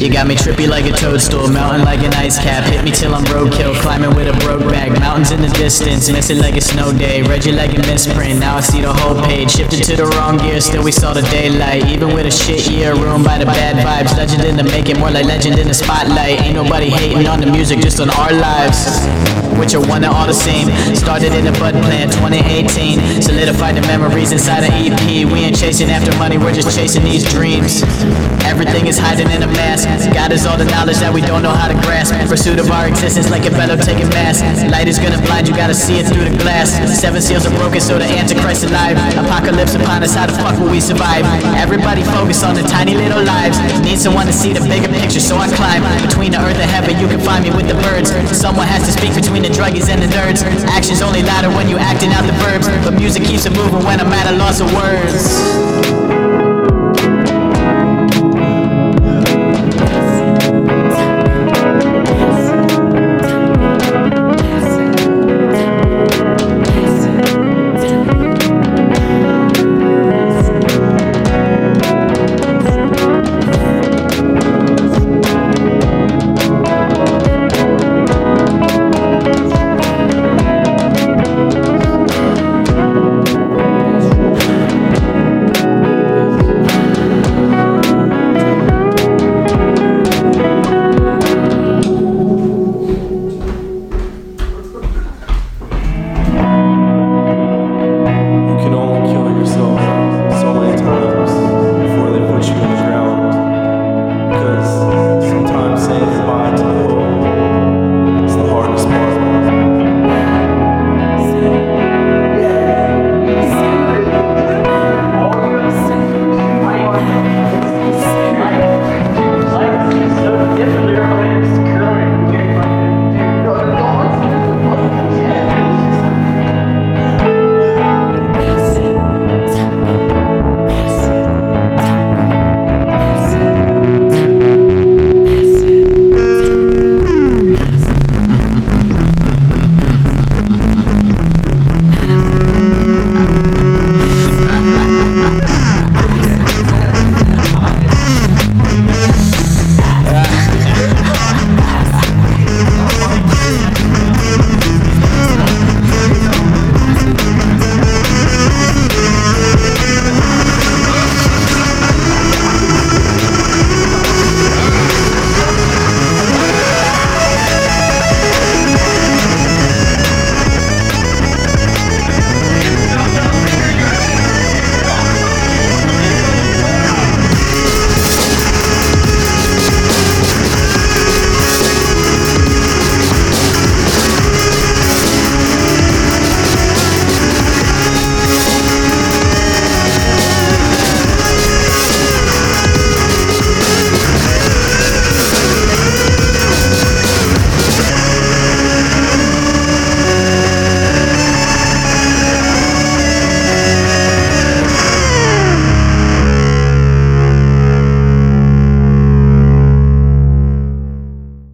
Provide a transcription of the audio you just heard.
You got me trippy like a toadstool, melting like an ice cap. Hit me till I'm roadkill, climbing with a broke back. Mountains in the distance, missing like a snow day. Read you like a misprint, now I see the whole page. Shifted to the wrong gear, still we saw the daylight. Even with a shit year, ruined by the bad vibes. Legend in the making, more like legend in the spotlight. Ain't nobody hating on the music, just on our lives, which are one and all the same. Started in a bud plant 2018, solidified the memories inside an EP. We ain't chasing after money, we're just chasing these dreams. Everything is hiding in a mask. God is all the knowledge that we don't know how to grasp. Pursuit of our existence like a bellow taking mass. Light is gonna blind, you gotta see it through the glass. 7 seals are broken, so the Antichrist alive. Apocalypse upon us, how the fuck will we survive? Everybody focus on the tiny little lives. Need someone to see the bigger picture, so I climb between the earth and heaven. You can find me with the birds. Someone has to speak between the druggies and the nerds. Actions only louder when you acting out the verbs, but music keeps it moving when I'm at a loss of words.